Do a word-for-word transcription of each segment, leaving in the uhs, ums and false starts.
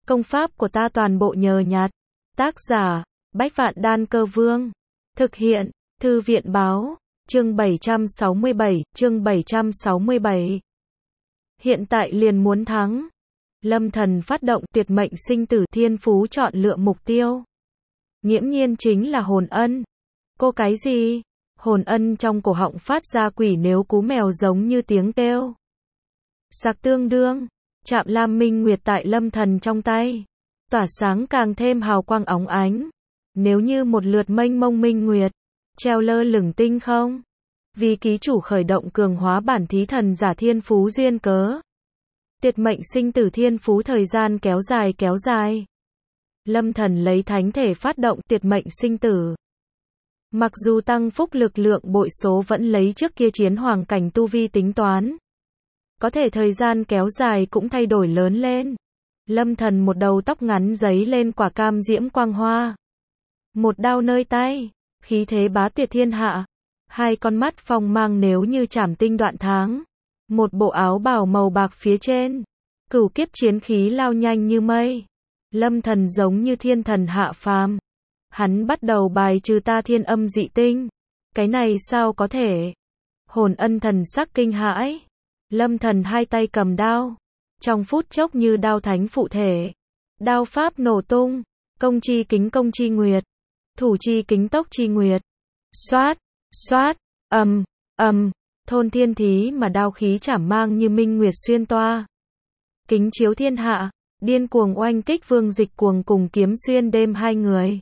Công pháp của ta toàn bộ nhờ nhặt. Tác giả, Bách Vạn Đan Cơ Vương. Thực hiện, Thư viện Báo. Chương bảy trăm sáu mươi bảy, chương bảy trăm sáu mươi bảy. Hiện tại liền muốn thắng. Lâm Thần phát động tuyệt mệnh sinh tử thiên phú chọn lựa mục tiêu. Nghiễm nhiên chính là Hồn Ân. Cô cái gì? Hồn Ân trong cổ họng phát ra quỷ nếu cú mèo giống như tiếng kêu. Sặc tương đương, chạm lam minh nguyệt tại Lâm Thần trong tay. Tỏa sáng càng thêm hào quang óng ánh. Nếu như một lượt mênh mông minh nguyệt, treo lơ lửng tinh không. Vì ký chủ khởi động cường hóa bản thí thần giả thiên phú duyên cớ. Tuyệt mệnh sinh tử thiên phú thời gian kéo dài kéo dài. Lâm Thần lấy thánh thể phát động tuyệt mệnh sinh tử. Mặc dù tăng phúc lực lượng bội số vẫn lấy trước kia chiến hoàng cảnh tu vi tính toán. Có thể thời gian kéo dài cũng thay đổi lớn lên. Lâm Thần một đầu tóc ngắn giấy lên quả cam diễm quang hoa. Một đao nơi tay, khí thế bá tuyệt thiên hạ. Hai con mắt phong mang nếu như chảm tinh đoạn tháng. Một bộ áo bào màu bạc phía trên. Cửu kiếp chiến khí lao nhanh như mây. Lâm Thần giống như thiên thần hạ phàm. Hắn bắt đầu bài trừ ta thiên âm dị tinh. Cái này sao có thể? Hồn Ân thần sắc kinh hãi. Lâm Thần hai tay cầm đao. Trong phút chốc như đao thánh phụ thể. Đao pháp nổ tung. Công chi kính công chi nguyệt. Thủ chi kính tốc chi nguyệt. Xoát, xoát, ầm, ầm. Thôn thiên thí mà đao khí chảm mang như minh nguyệt xuyên toa. Kính chiếu thiên hạ. Điên cuồng oanh kích Vương Dịch Cuồng cùng Kiếm Xuyên Đêm hai người.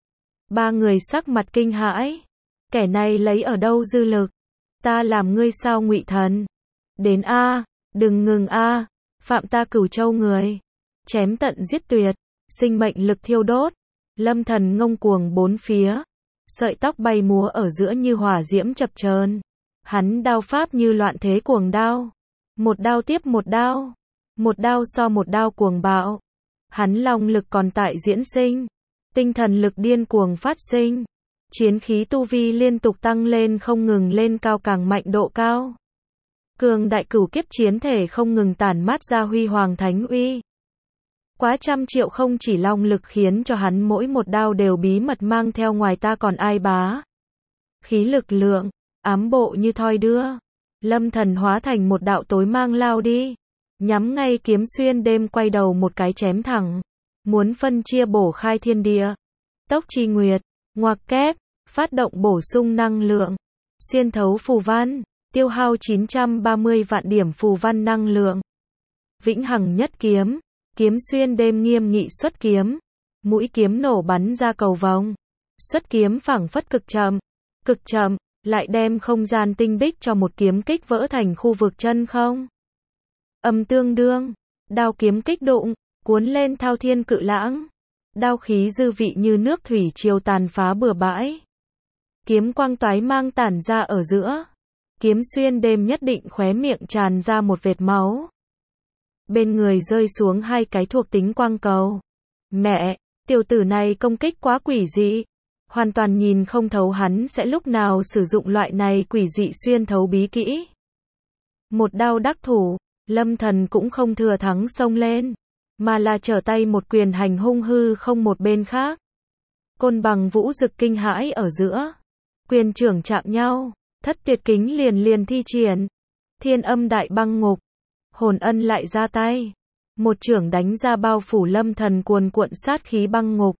Ba người sắc mặt kinh hãi. Kẻ này lấy ở đâu dư lực? Ta làm ngươi sao ngụy thần? Đến a, đừng ngừng a, phạm ta Cửu Châu người. Chém tận giết tuyệt, sinh mệnh lực thiêu đốt. Lâm Thần ngông cuồng bốn phía. Sợi tóc bay múa ở giữa như hỏa diễm chập chờn. Hắn đao pháp như loạn thế cuồng đao. Một đao tiếp một đao. Một đao so một đao cuồng bạo. Hắn long lực còn tại diễn sinh. Tinh thần lực điên cuồng phát sinh. Chiến khí tu vi liên tục tăng lên không ngừng lên cao càng mạnh độ cao. Cường đại cửu kiếp chiến thể không ngừng tản mát ra huy hoàng thánh uy. Quá trăm triệu không chỉ long lực khiến cho hắn mỗi một đao đều bí mật mang theo ngoài ta còn ai bá. Khí lực lượng, ám bộ như thoi đưa. Lâm Thần hóa thành một đạo tối mang lao đi. Nhắm ngay Kiếm Xuyên Đêm quay đầu một cái chém thẳng. Muốn phân chia bổ khai thiên địa. Tốc chi nguyệt, ngoặc kép, phát động bổ sung năng lượng. Xuyên thấu phù văn, tiêu hao chín trăm ba mươi vạn điểm phù văn năng lượng. Vĩnh hằng nhất kiếm, Kiếm Xuyên Đêm nghiêm nghị xuất kiếm. Mũi kiếm nổ bắn ra cầu vòng. Xuất kiếm phảng phất cực chậm, cực chậm, lại đem không gian tinh bích cho một kiếm kích vỡ thành khu vực chân không. Âm tương đương, đao kiếm kích đụng, cuốn lên thao thiên cự lãng. Đao khí dư vị như nước thủy triều tàn phá bừa bãi. Kiếm quang toái mang tản ra ở giữa. Kiếm Xuyên Đêm nhất định khóe miệng tràn ra một vệt máu. Bên người rơi xuống hai cái thuộc tính quang cầu. Mẹ, tiểu tử này công kích quá quỷ dị. Hoàn toàn nhìn không thấu hắn sẽ lúc nào sử dụng loại này quỷ dị xuyên thấu bí kỹ. Một đao đắc thủ, Lâm Thần cũng không thừa thắng xông lên. Mà là trở tay một quyền hành hung hư không một bên khác. Côn bằng vũ dực kinh hãi ở giữa. Quyền trưởng chạm nhau. Thất tuyệt kính liền liền thi triển. Thiên âm đại băng ngục. Hồn Ân lại ra tay. Một trưởng đánh ra bao phủ Lâm Thần cuồn cuộn sát khí băng ngục.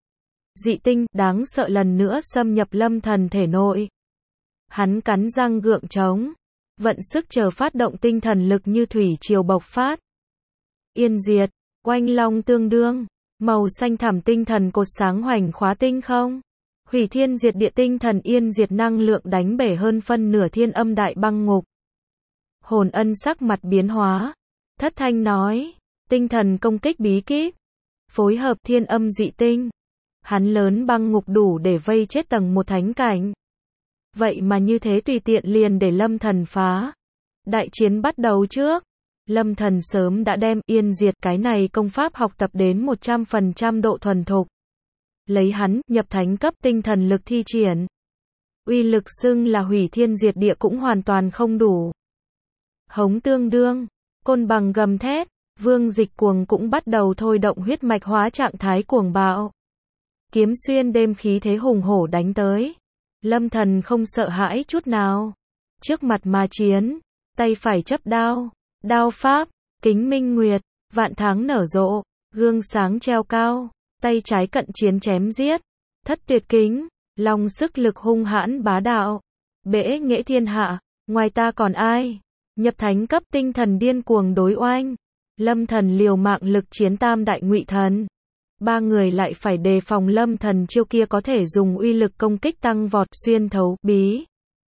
Dị tinh đáng sợ lần nữa xâm nhập Lâm Thần thể nội. Hắn cắn răng gượng chống. Vận sức chờ phát động tinh thần lực như thủy triều bộc phát. Yên diệt, oanh long tương đương. Màu xanh thẳm tinh thần cột sáng hoành khóa tinh không. Hủy thiên diệt địa tinh thần yên diệt năng lượng đánh bể hơn phân nửa thiên âm đại băng ngục. Hồn Ân sắc mặt biến hóa. Thất thanh nói. Tinh thần công kích bí kíp. Phối hợp thiên âm dị tinh. Hắn lớn băng ngục đủ để vây chết tầng một thánh cảnh. Vậy mà như thế tùy tiện liền để Lâm Thần phá. Đại chiến bắt đầu trước. Lâm Thần sớm đã đem yên diệt cái này công pháp học tập đến một trăm phần trăm độ thuần thục. Lấy hắn nhập thánh cấp tinh thần lực thi triển. Uy lực xưng là hủy thiên diệt địa cũng hoàn toàn không đủ. Hống tương đương, côn bằng gầm thét, Vương Dịch Cuồng cũng bắt đầu thôi động huyết mạch hóa trạng thái cuồng bạo. Kiếm xuyên đêm khí thế hùng hổ đánh tới. Lâm Thần không sợ hãi chút nào. Trước mặt mà chiến, tay phải chấp đao, đao pháp, kính minh nguyệt, vạn tháng nở rộ, gương sáng treo cao, tay trái cận chiến chém giết, thất tuyệt kính, long sức lực hung hãn bá đạo, bể nghệ thiên hạ, ngoài ta còn ai, nhập thánh cấp tinh thần điên cuồng đối oanh, Lâm Thần liều mạng lực chiến tam đại ngụy thần. Ba người lại phải đề phòng Lâm Thần chiêu kia có thể dùng uy lực công kích tăng vọt xuyên thấu bí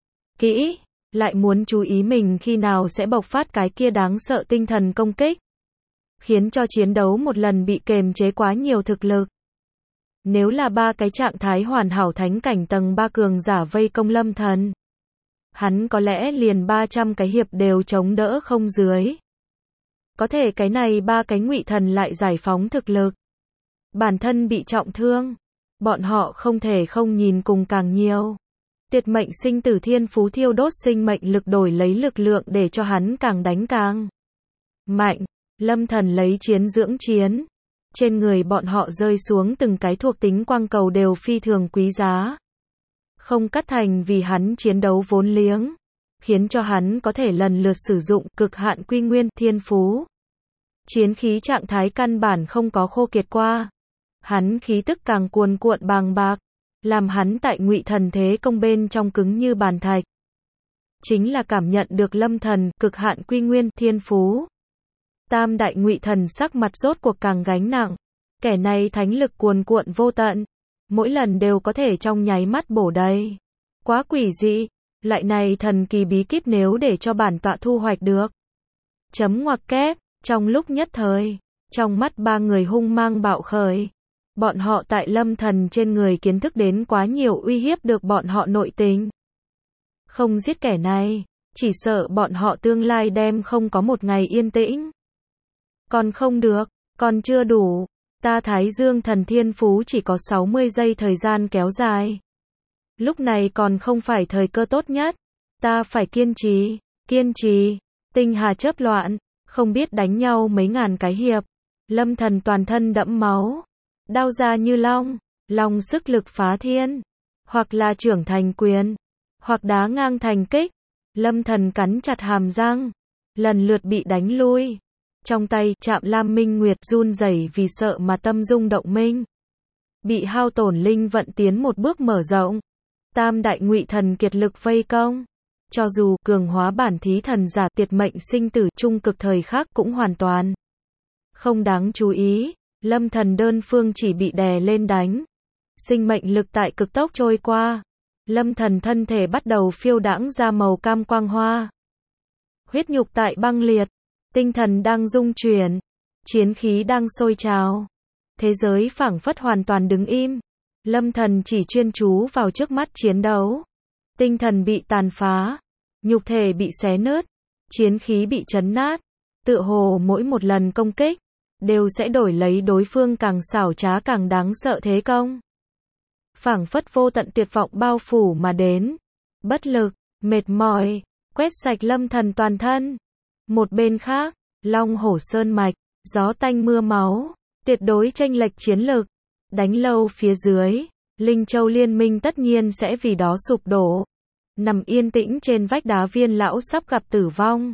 kỹ, lại muốn chú ý mình khi nào sẽ bộc phát cái kia đáng sợ tinh thần công kích, khiến cho chiến đấu một lần bị kềm chế quá nhiều thực lực. Nếu là ba cái trạng thái hoàn hảo thánh cảnh tầng ba cường giả vây công Lâm Thần, hắn có lẽ liền ba trăm cái hiệp đều chống đỡ không dưới. Có thể cái này ba cái ngụy thần lại giải phóng thực lực, bản thân bị trọng thương, bọn họ không thể không nhìn cùng càng nhiều. Tuyệt mệnh sinh tử thiên phú thiêu đốt sinh mệnh lực đổi lấy lực lượng để cho hắn càng đánh càng mạnh. Lâm Thần lấy chiến dưỡng chiến. Trên người bọn họ rơi xuống từng cái thuộc tính quang cầu đều phi thường quý giá. Không cắt thành vì hắn chiến đấu vốn liếng, khiến cho hắn có thể lần lượt sử dụng cực hạn quy nguyên thiên phú. Chiến khí trạng thái căn bản không có khô kiệt qua. Hắn khí tức càng cuồn cuộn bàng bạc, làm hắn tại ngụy thần thế công bên trong cứng như bàn thạch. Chính là cảm nhận được Lâm Thần cực hạn quy nguyên thiên phú. Tam đại ngụy thần sắc mặt rốt cuộc càng gánh nặng. Kẻ này thánh lực cuồn cuộn vô tận, mỗi lần đều có thể trong nháy mắt bổ đầy. Quá quỷ dị, loại này thần kỳ bí kíp nếu để cho bản tọa thu hoạch được. Chấm ngoặc kép, trong lúc nhất thời, trong mắt ba người hung mang bạo khởi. Bọn họ tại Lâm Thần trên người kiến thức đến quá nhiều uy hiếp được bọn họ nội tình. Không giết kẻ này, chỉ sợ bọn họ tương lai đem không có một ngày yên tĩnh. Còn không được, còn chưa đủ, ta Thái Dương thần thiên phú chỉ có sáu mươi giây thời gian kéo dài. Lúc này còn không phải thời cơ tốt nhất, ta phải kiên trì, kiên trì, tinh hà chớp loạn, không biết đánh nhau mấy ngàn cái hiệp. Lâm Thần toàn thân đẫm máu, đao ra như long, long sức lực phá thiên, hoặc là trưởng thành quyền, hoặc đá ngang thành kích. Lâm Thần cắn chặt hàm răng, lần lượt bị đánh lui. Trong tay chạm Lam Minh Nguyệt run rẩy vì sợ mà tâm rung động minh. Bị hao tổn linh vận tiến một bước mở rộng. Tam đại ngụy thần kiệt lực vây công. Cho dù cường hóa bản thí thần giả tuyệt mệnh sinh tử trung cực thời khắc cũng hoàn toàn không đáng chú ý. Lâm Thần đơn phương chỉ bị đè lên đánh. Sinh mệnh lực tại cực tốc trôi qua. Lâm Thần thân thể bắt đầu phiêu đãng ra màu cam quang hoa. Huyết nhục tại băng liệt. Tinh thần đang rung chuyển. Chiến khí đang sôi trào. Thế giới phảng phất hoàn toàn đứng im. Lâm Thần chỉ chuyên chú vào trước mắt chiến đấu. Tinh thần bị tàn phá. Nhục thể bị xé nứt. Chiến khí bị chấn nát. Tựa hồ mỗi một lần công kích đều sẽ đổi lấy đối phương càng xảo trá càng đáng sợ thế công. Phảng phất vô tận tuyệt vọng bao phủ mà đến. Bất lực, mệt mỏi, quét sạch Lâm Thần toàn thân. Một bên khác, Long Hổ Sơn Mạch, gió tanh mưa máu, tuyệt đối chênh lệch chiến lực. Đánh lâu phía dưới, Linh Châu liên minh tất nhiên sẽ vì đó sụp đổ. Nằm yên tĩnh trên vách đá Viên lão sắp gặp tử vong.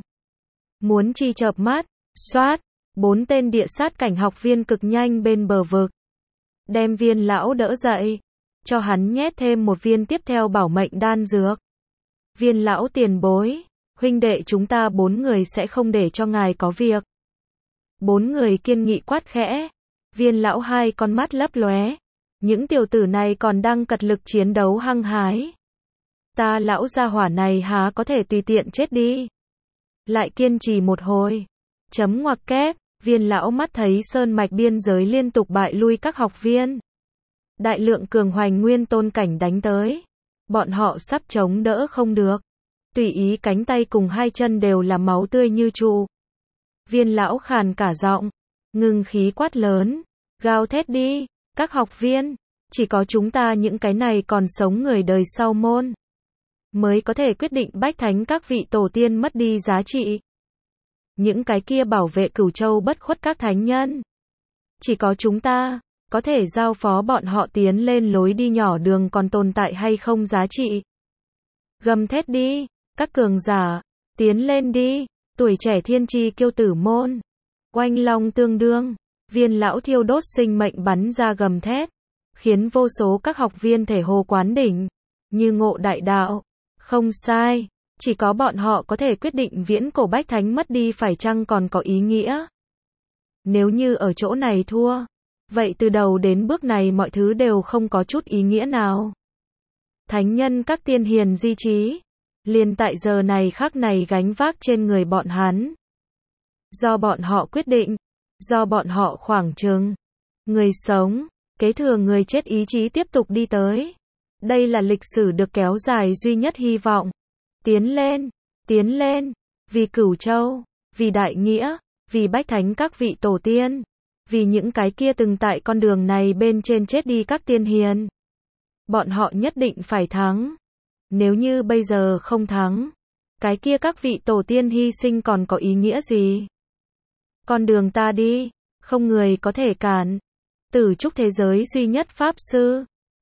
Muốn chi chợp mắt, xoát, bốn tên địa sát cảnh học viên cực nhanh bên bờ vực. Đem Viên lão đỡ dậy, cho hắn nhét thêm một viên tiếp theo bảo mệnh đan dược. Viên lão tiền bối, huynh đệ chúng ta bốn người sẽ không để cho ngài có việc. Bốn người kiên nghị quát khẽ. Viên lão hai con mắt lấp lóe. Những tiểu tử này còn đang cật lực chiến đấu hăng hái. Ta lão gia hỏa này há có thể tùy tiện chết đi. Lại kiên trì một hồi. Chấm ngoặc kép, Viên lão mắt thấy sơn mạch biên giới liên tục bại lui các học viên. Đại lượng cường hoành nguyên tôn cảnh đánh tới. Bọn họ sắp chống đỡ không được. Tùy ý cánh tay cùng hai chân đều là máu tươi như trụ. Viên lão khàn cả giọng, ngừng khí quát lớn, gào thét đi, các học viên, chỉ có chúng ta những cái này còn sống người đời sau môn, mới có thể quyết định bách thánh các vị tổ tiên mất đi giá trị. những cái kia bảo vệ Cửu Châu bất khuất các thánh nhân. Chỉ có chúng ta, có thể giao phó bọn họ tiến lên lối đi nhỏ đường còn tồn tại hay không giá trị. Gầm thét đi, các cường giả, tiến lên đi, tuổi trẻ thiên chi kiêu tử môn. Oanh long tương đương, viên lão thiêu đốt sinh mệnh bắn ra gầm thét, khiến vô số các học viên thể hồ quán đỉnh, như ngộ đại đạo. Không sai, chỉ có bọn họ có thể quyết định viễn cổ bách thánh mất đi phải chăng còn có ý nghĩa. Nếu như ở chỗ này thua, vậy từ đầu đến bước này mọi thứ đều không có chút ý nghĩa nào. Thánh nhân các tiên hiền di trí, liền tại giờ này khắc này gánh vác trên người bọn hắn. Do bọn họ quyết định, do bọn họ khoảng trừng. Người sống, kế thừa người chết ý chí tiếp tục đi tới. Đây là lịch sử được kéo dài duy nhất hy vọng. Tiến lên, tiến lên, vì Cửu Châu, vì đại nghĩa, vì bách thánh các vị tổ tiên, vì những cái kia từng tại con đường này bên trên chết đi các tiên hiền. Bọn họ nhất định phải thắng. Nếu như bây giờ không thắng, cái kia các vị tổ tiên hy sinh còn có ý nghĩa gì? Con đường ta đi, không người có thể cản. Tử trúc thế giới duy nhất pháp sư,